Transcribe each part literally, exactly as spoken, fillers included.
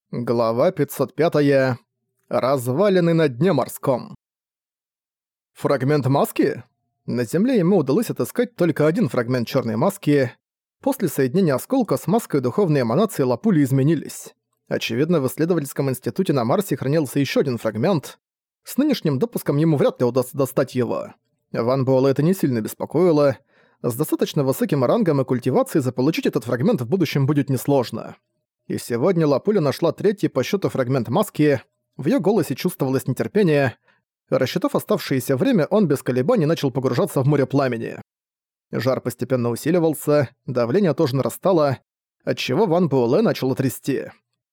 Глава пятьсот пятая. Развалины на дне морском. Фрагмент маски? На Земле ему удалось отыскать только один фрагмент черной маски. После соединения осколка с маской духовные эманации Лапули изменились. Очевидно, в исследовательском институте на Марсе хранился еще один фрагмент. С нынешним допуском ему вряд ли удастся достать его. Ван Буэлэ это не сильно беспокоило. С достаточно высоким рангом и культивацией заполучить этот фрагмент в будущем будет несложно. И сегодня Лапуля нашла третий по счету фрагмент маски. В её голосе чувствовалось нетерпение. Рассчитав оставшееся время, он без колебаний начал погружаться в море пламени. Жар постепенно усиливался, давление тоже нарастало, отчего Ван Буэлэ начало трясти.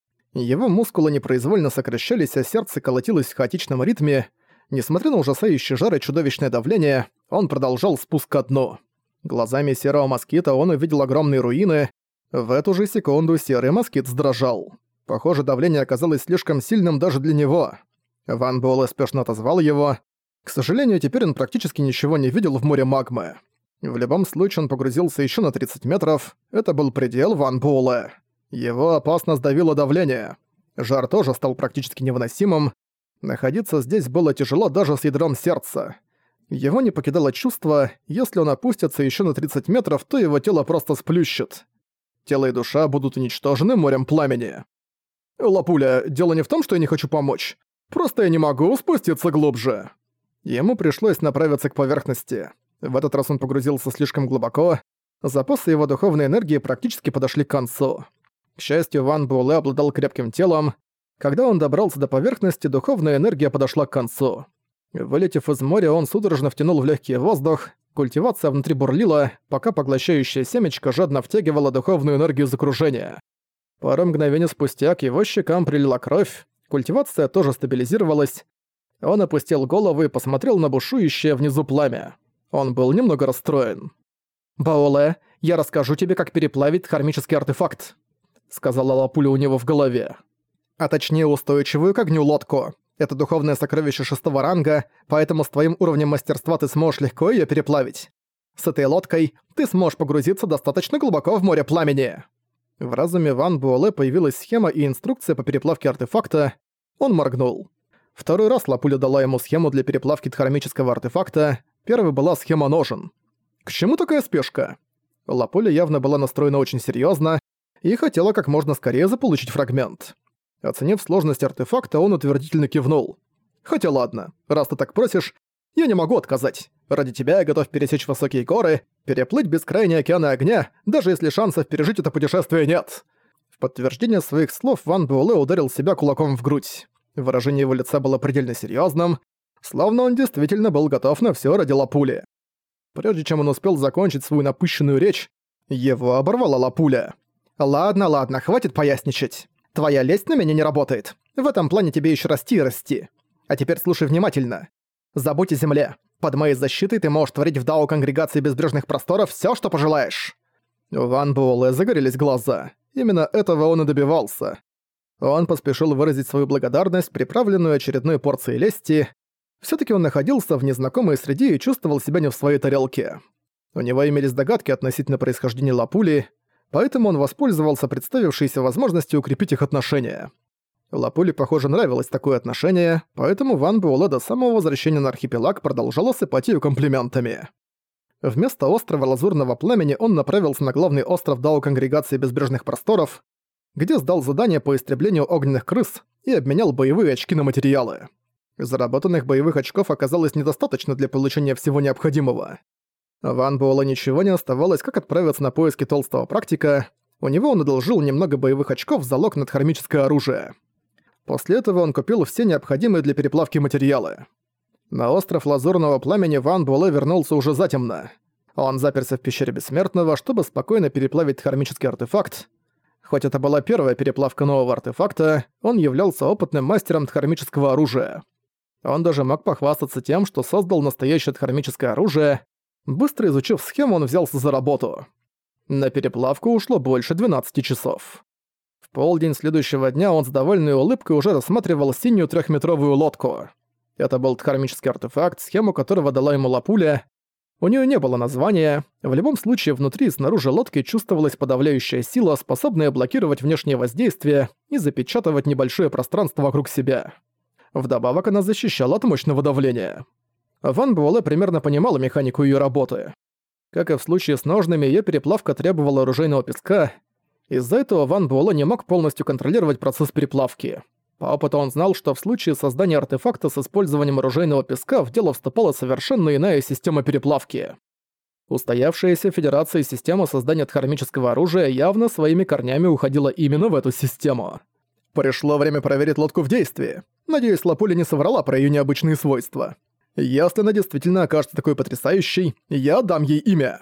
Его мускулы непроизвольно сокращались, а сердце колотилось в хаотичном ритме. Несмотря на ужасающий жар и чудовищное давление, он продолжал спуск ко дну. Глазами серого москита он увидел огромные руины. В эту же секунду серый москит задрожал. Похоже, давление оказалось слишком сильным даже для него. Ван Буэлэ спешно отозвал его. К сожалению, теперь он практически ничего не видел в море магмы. В любом случае он погрузился еще на тридцать метров. Это был предел Ван Буэлэ. Его опасно сдавило давление. Жар тоже стал практически невыносимым. Находиться здесь было тяжело даже с ядром сердца. Его не покидало чувство, если он опустится еще на тридцать метров, то его тело просто сплющит. Тело и душа будут уничтожены морем пламени. «Лапуля, дело не в том, что я не хочу помочь. Просто я не могу спуститься глубже». Ему пришлось направиться к поверхности. В этот раз он погрузился слишком глубоко. Запасы его духовной энергии практически подошли к концу. К счастью, Ван Буэлэ обладал крепким телом. Когда он добрался до поверхности, духовная энергия подошла к концу. Вылетев из моря, он судорожно втянул в легкий воздух. Культивация внутри бурлила, пока поглощающая семечко жадно втягивала духовную энергию из окружения. Пару мгновений спустя к его щекам прилила кровь, культивация тоже стабилизировалась. Он опустил голову и посмотрел на бушующее внизу пламя. Он был немного расстроен. «Буэлэ, я расскажу тебе, как переплавить хармический артефакт», — сказала Лапуля у него в голове. «А точнее устойчивую к огню лодку. Это духовное сокровище шестого ранга, поэтому с твоим уровнем мастерства ты сможешь легко её переплавить. С этой лодкой ты сможешь погрузиться достаточно глубоко в море пламени». В разуме Ван Буэлэ появилась схема и инструкция по переплавке артефакта. Он моргнул. Второй раз Лапуля дала ему схему для переплавки дхармического артефакта. Первой была схема ножен. К чему такая спешка? Лапуля явно была настроена очень серьёзно и хотела как можно скорее заполучить фрагмент. Оценив сложность артефакта, он утвердительно кивнул. «Хотя ладно, раз ты так просишь, я не могу отказать. Ради тебя я готов пересечь высокие горы, переплыть бескрайние океаны огня, даже если шансов пережить это путешествие нет». В подтверждение своих слов Ван Буэлэ ударил себя кулаком в грудь. Выражение его лица было предельно серьёзным, словно он действительно был готов на всё ради Лапули. Прежде чем он успел закончить свою напыщенную речь, его оборвала Лапуля. «Ладно, ладно, хватит поясничать. Твоя лесть на меня не работает. В этом плане тебе еще расти и расти. А теперь слушай внимательно. Забудь о земле. Под моей защитой ты можешь творить в дао Конгрегации Безбрежных Просторов всё, что пожелаешь». У Ван Буэлэ загорелись глаза. Именно этого он и добивался. Он поспешил выразить свою благодарность, приправленную очередной порцией лести. Всё-таки он находился в незнакомой среде и чувствовал себя не в своей тарелке. У него имелись догадки относительно происхождения Лапули, поэтому он воспользовался представившейся возможностью укрепить их отношения. Лапуле, похоже, нравилось такое отношение, поэтому Ван Буэлэ до самого возвращения на архипелаг продолжал осыпать её комплиментами. Вместо острова Лазурного Пламени он направился на главный остров Дао Конгрегации Безбрежных Просторов, где сдал задание по истреблению огненных крыс и обменял боевые очки на материалы. Заработанных боевых очков оказалось недостаточно для получения всего необходимого. Ван Буэлэ ничего не оставалось, как отправиться на поиски толстого практика. У него он одолжил немного боевых очков в залог на дхармическое оружие. После этого он купил все необходимые для переплавки материалы. На остров Лазурного Пламени Ван Буэлэ вернулся уже затемно. Он заперся в пещере Бессмертного, чтобы спокойно переплавить дхармический артефакт. Хоть это была первая переплавка нового артефакта, он являлся опытным мастером дхармического оружия. Он даже мог похвастаться тем, что создал настоящее дхармическое оружие. Быстро изучив схему, он взялся за работу. На переплавку ушло больше двенадцати часов. В полдень следующего дня он с довольной улыбкой уже рассматривал синюю трехметровую лодку. Это был дхармический артефакт, схему которого дала ему Лапуля. У нее не было названия, в любом случае внутри и снаружи лодки чувствовалась подавляющая сила, способная блокировать внешнее воздействие и запечатывать небольшое пространство вокруг себя. Вдобавок она защищала от мощного давления. Ван Буэлэ примерно понимала механику ее работы. Как и в случае с ножными, ее переплавка требовала оружейного песка. Из-за этого Ван Буэлэ не мог полностью контролировать процесс переплавки. По опыту он знал, что в случае создания артефакта с использованием оружейного песка в дело вступала совершенно иная система переплавки. Устоявшаяся в Федерации система создания дхармического оружия явно своими корнями уходила именно в эту систему. Пришло время проверить лодку в действии. Надеюсь, Лапуля не соврала про её необычные свойства. Если она действительно окажется такой потрясающей, я дам ей имя.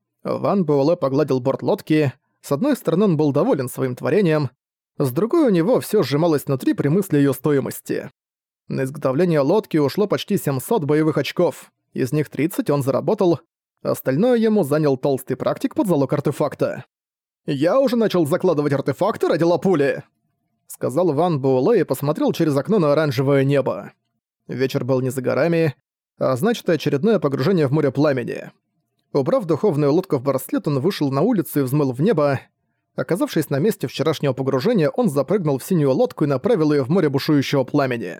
Ван Буэлэ погладил борт лодки. С одной стороны, он был доволен своим творением, с другой у него всё сжималось внутри при мысли её стоимости. На изготовление лодки ушло почти семьсот боевых очков, из них тридцать он заработал, остальное ему занял толстый практик под залог артефакта. «Я уже начал закладывать артефакты ради Лапули», — сказал Ван Буэлэ и посмотрел через окно на оранжевое небо. Вечер был не за горами, а значит, очередное погружение в море пламени. Убрав духовную лодку в браслет, он вышел на улицу и взмыл в небо. Оказавшись на месте вчерашнего погружения, он запрыгнул в синюю лодку и направил её в море бушующего пламени.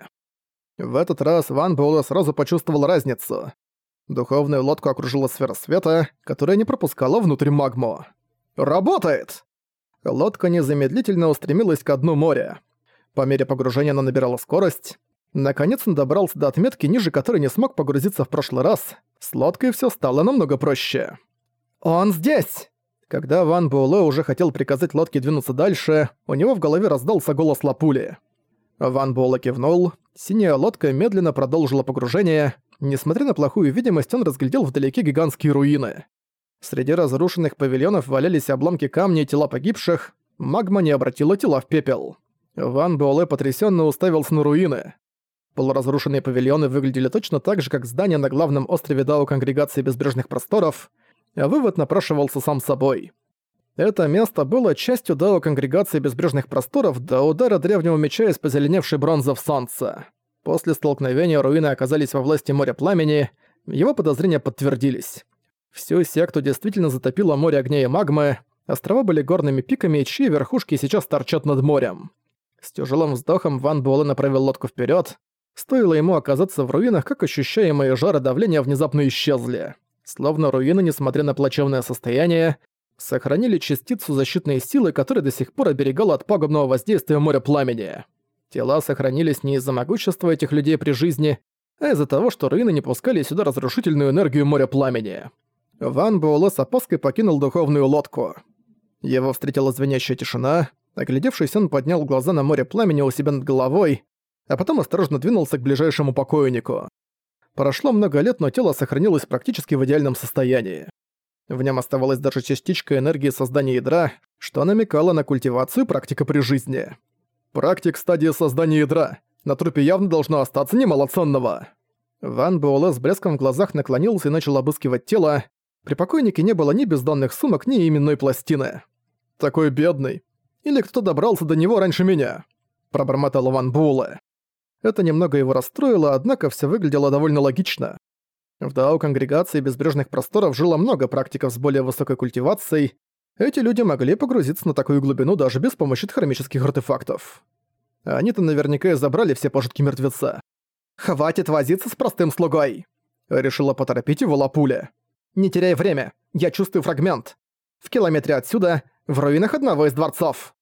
В этот раз Ван Буэлэ сразу почувствовал разницу. Духовную лодку окружила сфера света, которая не пропускала внутрь магму. «Работает!» Лодка незамедлительно устремилась ко дну моря. По мере погружения она набирала скорость. Наконец он добрался до отметки, ниже которой не смог погрузиться в прошлый раз. С лодкой всё стало намного проще. «Он здесь!» Когда Ван Буэлэ уже хотел приказать лодке двинуться дальше, у него в голове раздался голос Лапули. Ван Буэлэ кивнул, синяя лодка медленно продолжила погружение. Несмотря на плохую видимость, он разглядел вдалеке гигантские руины. Среди разрушенных павильонов валялись обломки камней и тела погибших, магма не обратила тела в пепел. Ван Буэлэ потрясённо уставился на руины. Полуразрушенные павильоны выглядели точно так же, как здания на главном острове Дао Конгрегации Безбрежных Просторов, а вывод напрашивался сам собой. Это место было частью Дао Конгрегации Безбрежных Просторов до удара древнего меча из позеленевшей бронзы в солнце. После столкновения руины оказались во власти моря пламени, его подозрения подтвердились. Всю секту действительно затопило море огня и магмы, острова были горными пиками, чьи верхушки сейчас торчат над морем. С тяжелым вздохом Ван Буэлэ направил лодку вперед. Стоило ему оказаться в руинах, как ощущаемые жары давления внезапно исчезли. Словно руины, несмотря на плачевное состояние, сохранили частицу защитной силы, которая до сих пор оберегала от пагубного воздействия моря пламени. Тела сохранились не из-за могущества этих людей при жизни, а из-за того, что руины не пускали сюда разрушительную энергию моря пламени. Ван Буэлэ с опаской покинул духовную лодку. Его встретила звенящая тишина. Оглядевшись, он поднял глаза на море пламени у себя над головой, а потом осторожно двинулся к ближайшему покойнику. Прошло много лет, но тело сохранилось практически в идеальном состоянии. В нем оставалась даже частичка энергии создания ядра, что намекало на культивацию практика при жизни. Практик стадии создания ядра. На трупе явно должно остаться немало ценного. Ван Буэлэ с блеском в глазах наклонился и начал обыскивать тело. При покойнике не было ни бездонных сумок, ни именной пластины. «Такой бедный. Или кто добрался до него раньше меня?» – пробормотал Ван Буэлэ. Это немного его расстроило, однако всё выглядело довольно логично. В Дао Конгрегации Безбрежных Просторов жило много практиков с более высокой культивацией. Эти люди могли погрузиться на такую глубину даже без помощи дхармических артефактов. Они-то наверняка и забрали все пожитки мертвеца. «Хватит возиться с простым слугой!» — решила поторопить его Лапуля. «Не теряй время, я чувствую фрагмент. В километре отсюда, в руинах одного из дворцов».